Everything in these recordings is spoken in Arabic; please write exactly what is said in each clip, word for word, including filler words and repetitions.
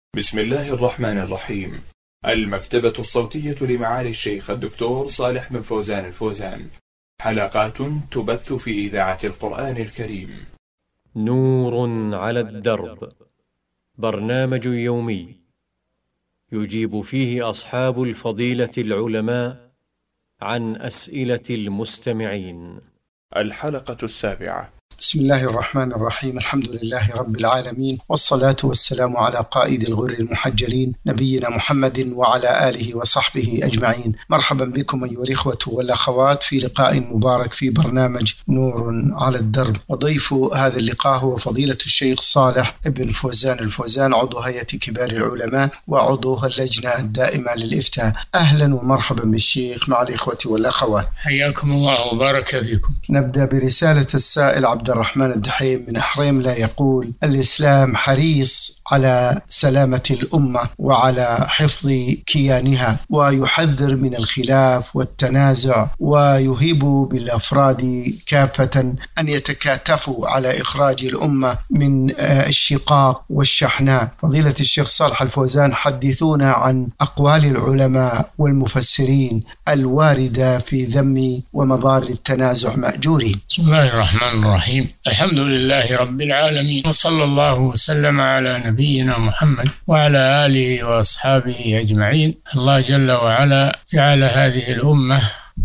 بسم الله الرحمن الرحيم. المكتبة الصوتية لمعالي الشيخ الدكتور صالح بن فوزان الفوزان، حلقات تبث في إذاعة القرآن الكريم. نور على الدرب، برنامج يومي يجيب فيه أصحاب الفضيلة العلماء عن أسئلة المستمعين. الحلقة السابعة. بسم الله الرحمن الرحيم. الحمد لله رب العالمين، والصلاة والسلام على قائد الغر المحجلين نبينا محمد وعلى آله وصحبه أجمعين. مرحبا بكم أيها الإخوة والأخوات في لقاء مبارك في برنامج نور على الدرب. وضيف هذا اللقاء هو فضيلة الشيخ صالح بن فوزان الفوزان، عضو هيئة كبار العلماء وعضو اللجنة الدائمة للإفتاء. أهلا ومرحبا بالشيخ مع الإخوة والأخوات، حياكم الله وبارك فيكم. نبدأ برسالة السائل عبد الرحمن الدحيم من حريم لا، يقول: الإسلام حريص على سلامة الأمة وعلى حفظ كيانها، ويحذر من الخلاف والتنازع، ويهيب بالأفراد كافة أن يتكاتفوا على إخراج الأمة من الشقاق والشحناء. فضيلة الشيخ صالح الفوزان، حدثونا عن أقوال العلماء والمفسرين الواردة في ذم ومضار التنازع مأجورين. بسم الله الرحمن الرحيم. الحمد لله رب العالمين، وصلى الله وسلم على نبينا محمد وعلى آله وأصحابه أجمعين. الله جل وعلا جعل هذه الأمة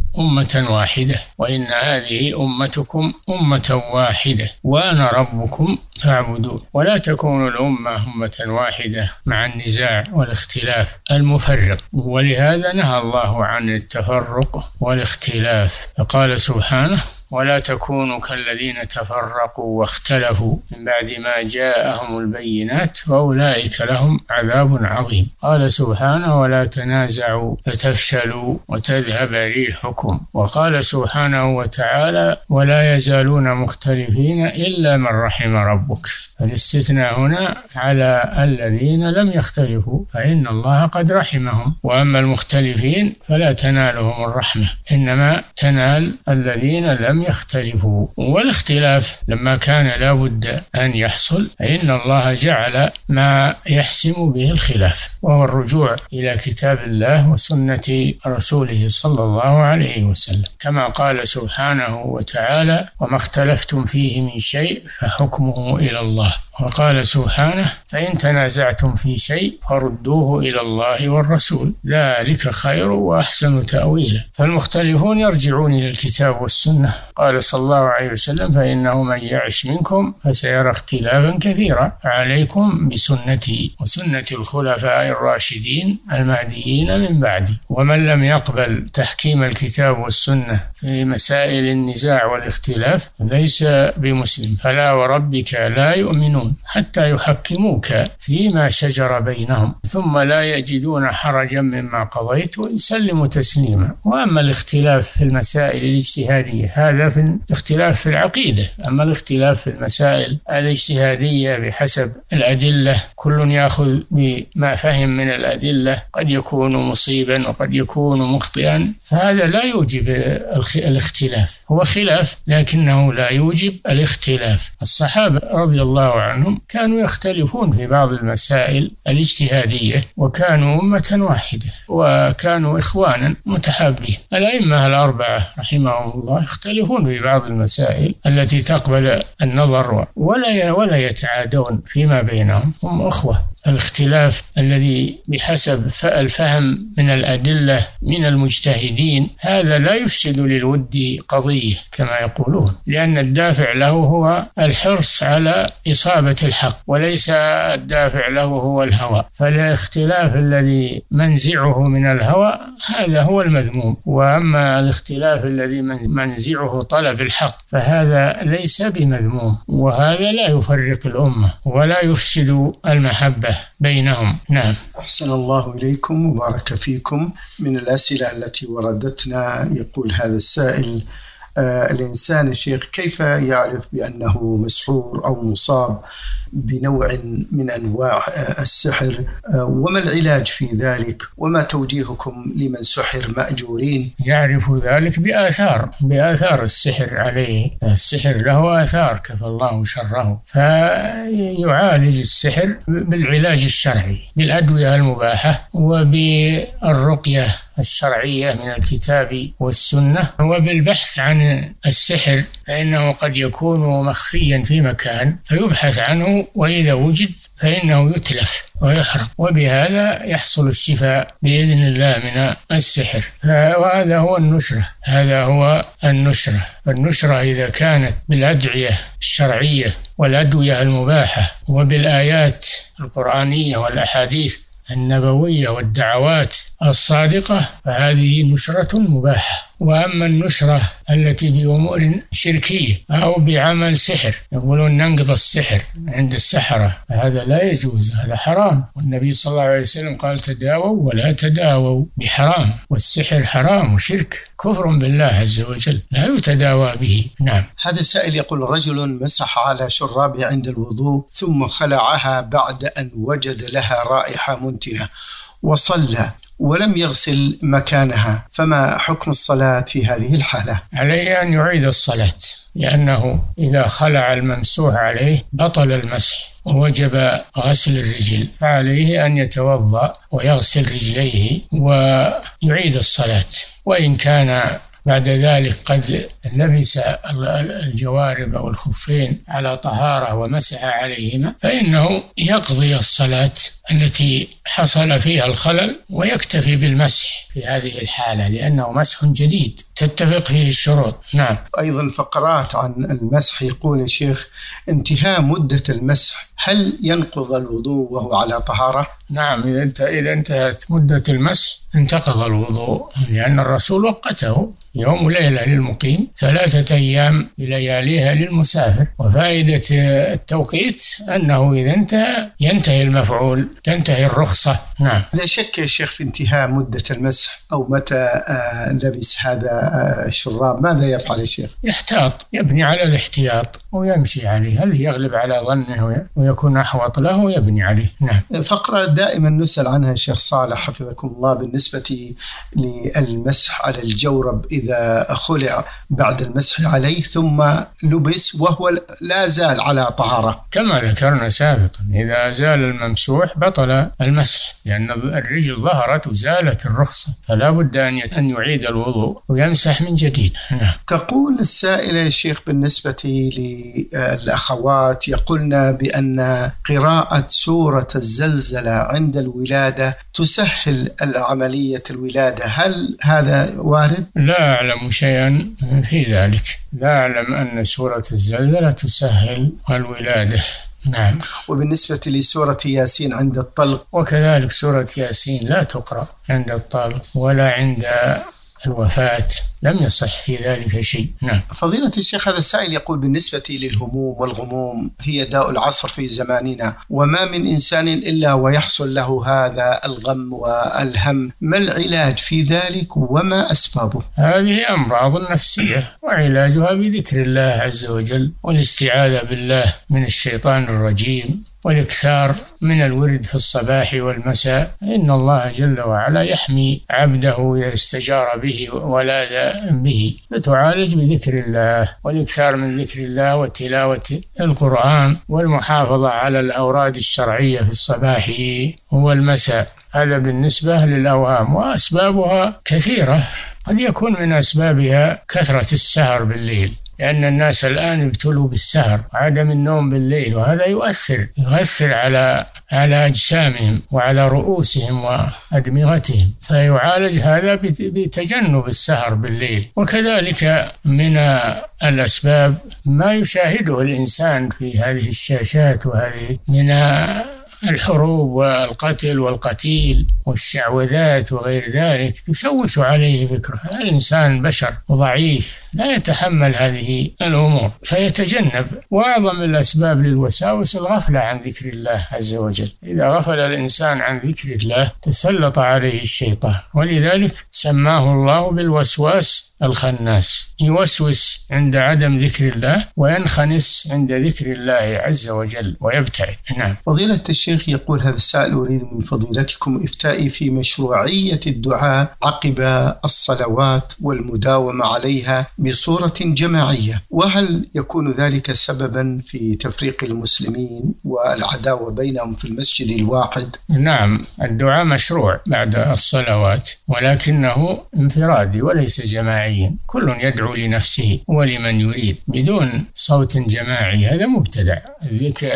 أمة واحدة، وإن هذه أمتكم أمة واحدة وأنا ربكم فاعبدون. ولا تكون الأمة أمة واحدة مع النزاع والاختلاف المفرق، ولهذا نهى الله عن التفرق والاختلاف، فقال سبحانه: ولا تكونوا كالذين تفرقوا واختلفوا من بعد ما جاءهم البينات وأولئك لهم عذاب عظيم. قال سبحانه: ولا تنازعوا فتفشلوا وتذهب ريحكم. وقال سبحانه وتعالى: ولا يزالون مختلفين إلا من رحم ربك. فالاستثناء هنا على الذين لم يختلفوا، فإن الله قد رحمهم، وأما المختلفين فلا تنالهم الرحمة، إنما تنال الذين لم يختلفوا. والاختلاف لما كان لا بد أن يحصل، فإن الله جعل ما يحسم به الخلاف، وهو الرجوع إلى كتاب الله وسنة رسوله صلى الله عليه وسلم، كما قال سبحانه وتعالى: وما اختلفتم فيه من شيء فحكمه إلى الله. وقال سبحانه: فإن تنازعتم في شيء فردوه إلى الله والرسول، ذلك خير وأحسن تأويلا. فالمختلفون يرجعون إلى الكتاب والسنة. قال صلى الله عليه وسلم: فإنه من يعش منكم فسيرى اختلافا كثيرا، فعليكم بسنتي وسنة الخلفاء الراشدين المهديين من بعدي. ومن لم يقبل تحكيم الكتاب والسنة في مسائل النزاع والاختلاف ليس بمسلم. فلا وربك لا يؤمنون حتى يحكموك فيما شجر بينهم ثم لا يجدون حرجا مما قضيت ويسلموا تسليما. وأما الاختلاف في المسائل الاجتهادية هذا في الاختلاف في العقيدة. أما الاختلاف في المسائل الاجتهادية بحسب الأدلة، كل يأخذ بما فهم من الأدلة، قد يكون مصيبا وقد يكون مخطئا، فهذا لا يوجب الاختلاف. هو خلاف لكنه لا يوجب الاختلاف. الصحابة رضي الله عنهم كانوا يختلفون في بعض المسائل الاجتهادية، وكانوا أمة واحدة وكانوا إخوانا متحابين. الأئمة الأربعة رحمهم الله يختلفون في بعض المسائل التي تقبل النظر ولا ولا يتعادون فيما بينهم، هم أخوة. الاختلاف الذي بحسب الفهم من الأدلة من المجتهدين هذا لا يفسد للود قضية كما يقولون، لأن الدافع له هو الحرص على إصابة الحق، وليس الدافع له هو الهوى. فالاختلاف الذي منزعه من الهوى هذا هو المذموم، وأما الاختلاف الذي منزعه طلب الحق فهذا ليس بمذموم، وهذا لا يفرق الأمة ولا يفسد المحبة بينهم. نعم. أحسن الله إليكم وبارك فيكم. من الأسئلة التي وردتنا يقول هذا السائل: آه الإنسان الشيخ كيف يعرف بأنه مسحور أو مصاب بنوع من أنواع آه السحر، آه وما العلاج في ذلك، وما توجيهكم لمن سحر مأجورين؟ يعرف ذلك بآثار بآثار السحر عليه. السحر له آثار كفى الله شره، فيعالج السحر بالعلاج الشرعي بالأدوية المباحة وبالرقية الشرعية من الكتاب والسنة، وبالبحث عن السحر، فإنه قد يكون مخفيا في مكان فيبحث عنه، وإذا وجد فإنه يتلف ويحرق، وبهذا يحصل الشفاء بإذن الله من السحر. وهذا هو النشرة هذا هو النشرة النشرة إذا كانت بالأدعية الشرعية والأدوية المباحة وبالآيات القرآنية والأحاديث النبوية والدعوات الصادقة فهذه نشرة مباحة. وأما النشرة التي بأمور شركية أو بعمل سحر، يقولون ننقض السحر عند السحرة، هذا لا يجوز، هذا حرام. والنبي صلى الله عليه وسلم قال تداووا ولا تداووا بحرام، والسحر حرام وشرك كفر بالله عز وجل لا يتداوى به. نعم. هذا سائل يقول رجل مسح على شرابه عند الوضوء ثم خلعها بعد أن وجد لها رائحة منتنة وصلى ولم يغسل مكانها، فما حكم الصلاة في هذه الحالة؟ عليه أن يعيد الصلاة، لأنه إذا خلع الممسوح عليه بطل المسح ووجب غسل الرجل، فعليه أن يتوضأ ويغسل رجليه ويعيد الصلاة. وإن كان بعد ذلك قد لبس الجوارب أو الخفين على طهارة ومسح عليهما فإنه يقضي الصلاة التي حصل فيها الخلل ويكتفي بالمسح في هذه الحالة، لأنه مسح جديد تتفق فيه الشروط. نعم. أيضا فقرات عن المسح، يقول الشيخ انتهاء مدة المسح هل ينقض الوضوء وهو على طهارة؟ نعم، إذا انت إذا انتهت مدة المسح انتقض الوضوء، لأن الرسول وقته يوم وليلة للمقيم، ثلاثة أيام بلياليها للمسافر. وفائدة التوقيت أنه إذا انتهى ينتهي المفعول، تنتهي الرخصة. نعم. إذا شك يا شيخ في انتهاء مدة المسح أو متى لبس هذا الشراب ماذا يفعل يا شيخ؟ يحتاط، يبني على الاحتياط ويمشي عليه، هل يغلب على ظنه ويكون أحوط له ويبني عليه. نعم. فقرة دائما نسأل عنها الشيخ صالح حفظكم الله بالنسبة للمسح على الجورب إذا خلع بعد المسح عليه ثم لبس وهو لا زال على طهارة، كما ذكرنا سابقا إذا زال الممسوح بطل المسح، لأن الرجل ظهرت وزالت الرخصة، فلا بد أن يعيد الوضوء ويمسح من جديد. نعم. تقول السائلة يا شيخ بالنسبة للأخوات يقولن بأن قراءة سورة الزلزلة عند الولادة تسهل العملية الولادة، هل هذا وارد؟ لا أعلم شيئا في ذلك، لا أعلم أن سورة الزلزلة تسهل الولادة. نعم. وبالنسبة لسورة ياسين عند الطلق؟ وكذلك سورة ياسين لا تقرأ عند الطلق ولا عند الوفاة، لم يصح في ذلك شيء. نعم. فضيلة الشيخ هذا السائل يقول بالنسبة للهموم والغموم هي داء العصر في زماننا، وما من إنسان إلا ويحصل له هذا الغم والهم، ما العلاج في ذلك وما أسبابه؟ هذه أمراض نفسية وعلاجها بذكر الله عز وجل والاستعاذة بالله من الشيطان الرجيم والإكثار من الورد في الصباح والمساء، إن الله جل وعلا يحمي عبده إذا استجار به ولاذ به، فتعالج بذكر الله والإكثار من ذكر الله وتلاوة القرآن والمحافظة على الأوراد الشرعية في الصباح والمساء. هذا بالنسبة للأوهام، وأسبابها كثيرة، قد يكون من أسبابها كثرة السهر بالليل، لأن الناس الآن يبتلوا بالسهر وعدم النوم بالليل، وهذا يؤثر يؤثر على على أجسامهم وعلى رؤوسهم وأدمغتهم، فيعالج هذا بتجنب السهر بالليل. وكذلك من الأسباب ما يشاهده الإنسان في هذه الشاشات وهذه من الحروب والقتل والقتيل والشعوذات وغير ذلك، تشوش عليه فكره. الإنسان بشر ضعيف لا يتحمل هذه الأمور فيتجنب. وأعظم الأسباب للوساوس الغفلة عن ذكر الله عز وجل، إذا غفل الإنسان عن ذكر الله تسلط عليه الشيطان، ولذلك سماه الله بالوسواس الخناس، يوسوس عند عدم ذكر الله وينخنس عند ذكر الله عز وجل ويبتعد. نعم. فضيلة الشيخ، يقول هذا السائل: أريد من فضيلتكم إفتائي في مشروعية الدعاء عقب الصلوات والمداومة عليها بصورة جماعية، وهل يكون ذلك سببا في تفريق المسلمين والعداوة بينهم في المسجد الواحد؟ نعم، الدعاء مشروع بعد الصلوات، ولكنه انفرادي وليس جماعيا، كل يدعو لنفسه ولمن يريد بدون صوت جماعي، هذا مبتدع. الذكر,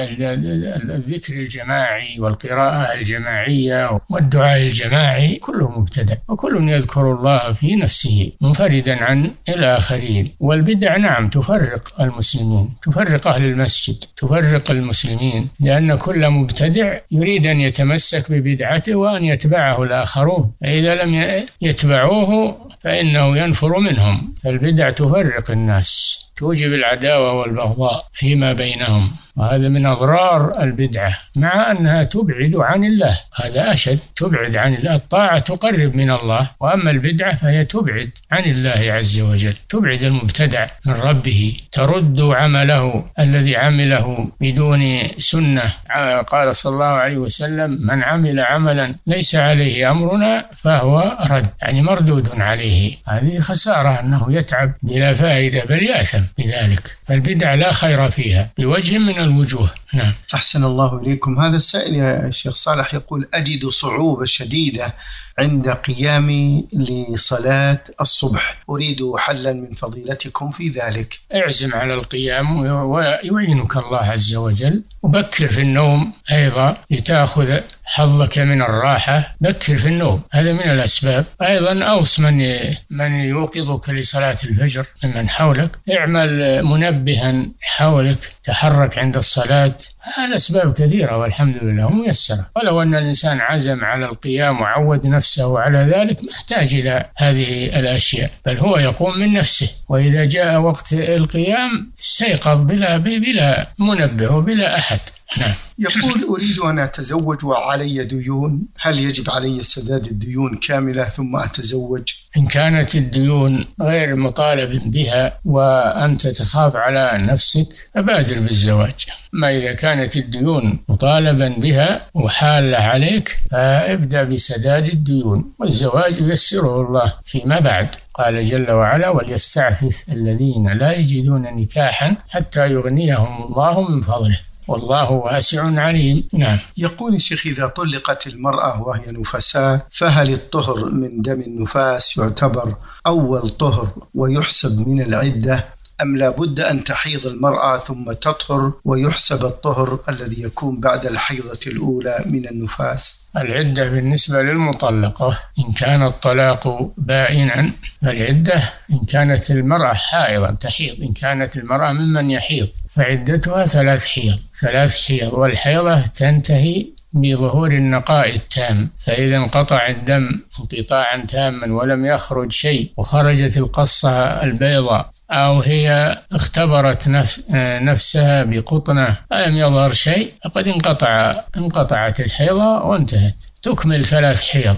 الذكر الجماعي والقراءة الجماعية والدعاء الجماعي كله مبتدع، وكل يذكر الله في نفسه منفردا عن الآخرين. والبدع نعم تفرق المسلمين، تفرق أهل المسجد، تفرق المسلمين، لأن كل مبتدع يريد أن يتمسك ببدعته وأن يتبعه الآخرون، فإذا لم يتبعوه فإنه ينفر منهم. فالبدع تفرق الناس، توجب العداوة والبغضاء فيما بينهم، وهذا من أضرار البدعة، مع أنها تبعد عن الله، هذا أشد، تبعد عن الله. الطاعة تقرب من الله، وأما البدعة فهي تبعد عن الله عز وجل، تبعد المبتدع من ربه، ترد عمله الذي عمله بدون سنة. قال صلى الله عليه وسلم: من عمل عملا ليس عليه أمرنا فهو رد، يعني مردود عليه. هذه خسارة، أنه يتعب بلا فائدة بل يأثم بذلك. فالبدع لا خير فيها بوجه من الوجوه. نعم. أحسن الله إليكم. هذا السائل يا شيخ صالح يقول: أجد صعوبة شديدة عند قيامي لصلاة الصبح، أريد حلا من فضيلتكم في ذلك. اعزم على القيام ويعينك الله عز وجل، وبكر في النوم أيضا لتأخذ حظك من الراحة، بكر في النوم، هذا من الأسباب. أيضا أوص من من يوقظك لصلاة الفجر ممن حولك، اعمل منبها حولك، تحرك عند الصلاة. الأسباب كثيرة والحمد لله ميسرة، ولو أن الإنسان عزم على القيام وعود نفسه على ذلك محتاج إلى هذه الأشياء، بل هو يقوم من نفسه، وإذا جاء وقت القيام استيقظ بلا بلا منبه وبلا أحد. نعم. يقول: أريد أن أتزوج وعلي ديون، هل يجب علي سداد الديون كاملة ثم أتزوج؟ إن كانت الديون غير مطالب بها وأنت تخاف على نفسك فبادر بالزواج. ما إذا كانت الديون مطالبا بها وحالة عليك فابدأ بسداد الديون، والزواج ييسره الله فيما بعد. قال جل وعلا: وليستعفف الذين لا يجدون نكاحا حتى يغنيهم الله من فضله والله واسع عليم. نعم. يقول الشيخ: إذا طلقت المرأة وهي نفساء فهل الطهر من دم النفاس يعتبر أول طهر ويحسب من العدة، أم لا بد أن تحيض المرأة ثم تطهر ويحسب الطهر الذي يكون بعد الحيضة الأولى من النفاس؟ العدة بالنسبة للمطلقة إن كان الطلاق بائنا فالعدة، إن كانت المرأة حائضا تحيض، إن كانت المرأة ممن يحيض فعدتها ثلاث حيض ثلاث حيض والحيضة تنتهي بظهور النقاء التام، فإذا انقطع الدم انقطاعا تاما ولم يخرج شيء وخرجت القصة البيضاء، أو هي اختبرت نفس نفسها بقطنة فلم يظهر شيء، فقد انقطع انقطعت الحيضة وانتهت، تكمل ثلاث حيض.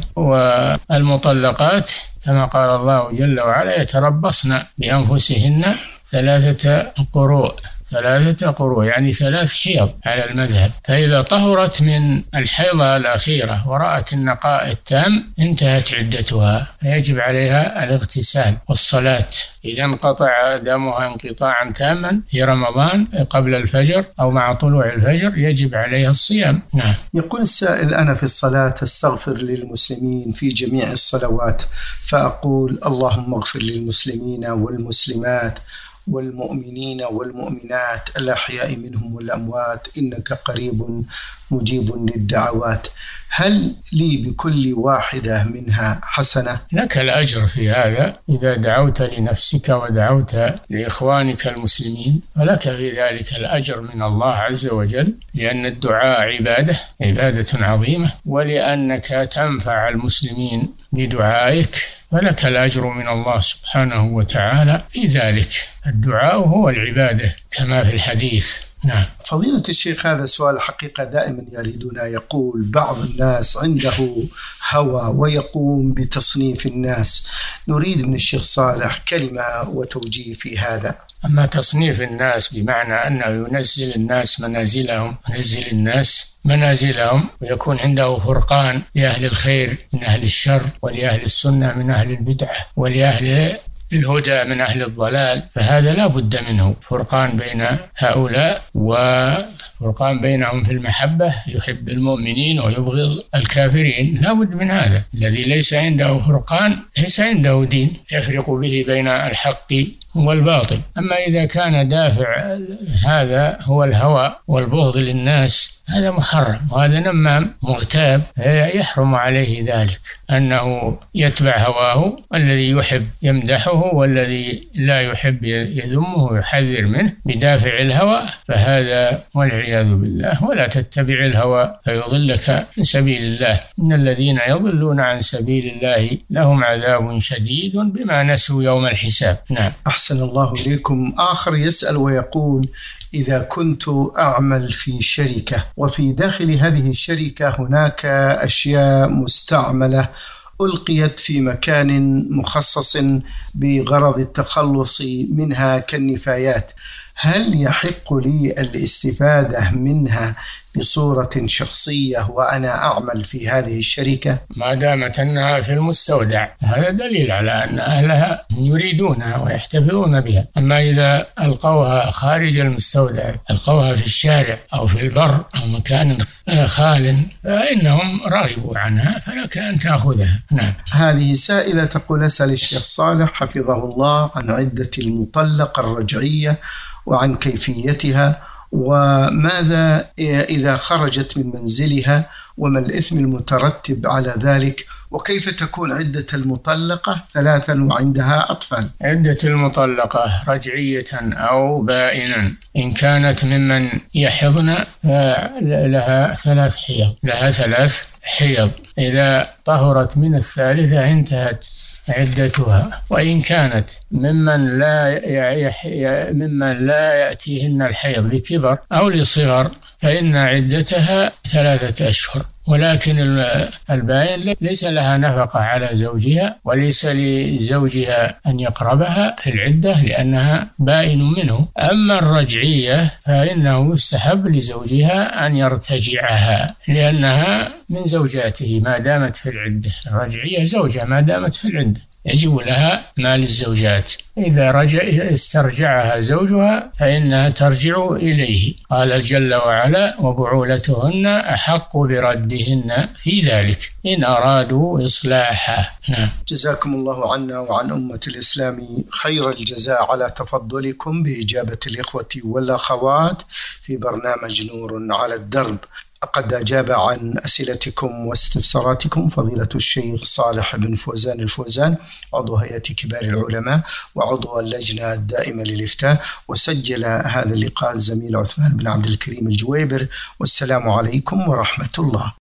والمطلقات كما قال الله جل وعلا: يتربصن بأنفسهن ثلاثة قروء ثلاثة قروء يعني ثلاث حيض على المذهب. فإذا طهرت من الحيضة الأخيرة ورأت النقاء التام انتهت عدتها، فيجب عليها الاغتسال والصلاة. إذا انقطع دمها انقطاعا تاما في رمضان قبل الفجر أو مع طلوع الفجر يجب عليها الصيام. نعم. يقول السائل: أنا في الصلاة أستغفر للمسلمين في جميع الصلوات، فأقول: اللهم اغفر للمسلمين والمسلمات والمؤمنين والمؤمنات الأحياء منهم والأموات إنك قريب مجيب للدعوات. هل لي بكل واحدة منها حسنة؟ لك الأجر في هذا إذا دعوت لنفسك ودعوت لإخوانك المسلمين، فلك في ذلك الأجر من الله عز وجل، لأن الدعاء عبادة عبادة عظيمة، ولأنك تنفع المسلمين بدعائك فلك الأجر من الله سبحانه وتعالى في ذلك. الدعاء هو العبادة كما في الحديث: نعم. فضيلة الشيخ، هذا سؤال حقيقة دائما يريدنا. يقول بعض الناس عنده هوى ويقوم بتصنيف الناس، نريد من الشيخ صالح كلمة وتوجيه في هذا. أما تصنيف الناس بمعنى أنه ينزل الناس منازلهم ينزل الناس منازلهم ويكون عنده فرقان لأهل الخير من أهل الشر، ولأهل السنة من أهل البدعة، ولأهل الهدى من أهل الضلال، فهذا لا بد منه، فرقان بين هؤلاء وفرقان بينهم في المحبة، يحب المؤمنين ويبغض الكافرين، لا بد من هذا. الذي ليس عنده فرقان ليس عنده دين يفرق به بين الحق والباطل. أما إذا كان دافع هذا هو الهوى والبغض للناس، هذا محرم، وهذا نمام مغتاب، يحرم عليه ذلك، أنه يتبع هواه، الذي يحب يمدحه والذي لا يحب يذمه ويحذر منه بدافع الهوى، فهذا والعياذ بالله. ولا تتبع الهوى فيضلك عن سبيل الله، إن الذين يضلون عن سبيل الله لهم عذاب شديد بما نسوا يوم الحساب. نعم. أحسن الله إليكم. آخر يسأل ويقول: إذا كنت أعمل في شركة وفي داخل هذه الشركة هناك أشياء مستعملة ألقيت في مكان مخصص بغرض التخلص منها كالنفايات، هل يحق لي الاستفادة منها بصورة شخصية وأنا أعمل في هذه الشركة؟ ما دامت أنها في المستودع هذا دليل على أن أهلها يريدونها ويحتفظون بها. أما إذا ألقوها خارج المستودع، ألقوها في الشارع أو في البر أو مكان خال، فإنهم رغبوا عنها، فلك أن تأخذها. نعم. هذه سائلة تقول: أسأل الشيخ صالح حفظه الله عن عدة المطلقة الرجعية وعن كيفيتها، وماذا إذا خرجت من منزلها، وما الإثم المترتب على ذلك، وكيف تكون عدة المطلقة ثلاثا وعندها أطفال؟ عدة المطلقة رجعية أو بائنا إن كانت ممن يحضن لها ثلاث حيض لها ثلاث حيض إذا طهرت من الثالثة انتهت عدتها. وإن كانت ممن لا يح... ممن لا يأتيهن الحيض لكبر أو لصغر فإن عدتها ثلاثة أشهر. ولكن البائن ليس لها نفقة على زوجها، وليس لزوجها أن يقربها في العدة لأنها بائن منه. أما الرجعية فإنه يستحب لزوجها أن يرتجعها لأنها من زوجاته ما دامت في العدة. الرجعية زوجة ما دامت في العدة يجب لها مال الزوجات. إذا رجع استرجعها زوجها فإنها ترجع إليه. قال جل وعلا: وبعولتهن أحق بردهن في ذلك إن أرادوا إصلاحا. نعم. جزاكم الله عنا وعن أمة الإسلام خير الجزاء على تفضلكم بإجابة الإخوة والأخوات في برنامج نور على الدرب. قد أجاب عن أسئلتكم واستفساراتكم فضيلة الشيخ صالح بن فوزان الفوزان، عضو هيئة كبار العلماء وعضو اللجنة الدائمة للإفتاء، وسجل هذا اللقاء الزميل عثمان بن عبد الكريم الجويبر. والسلام عليكم ورحمة الله.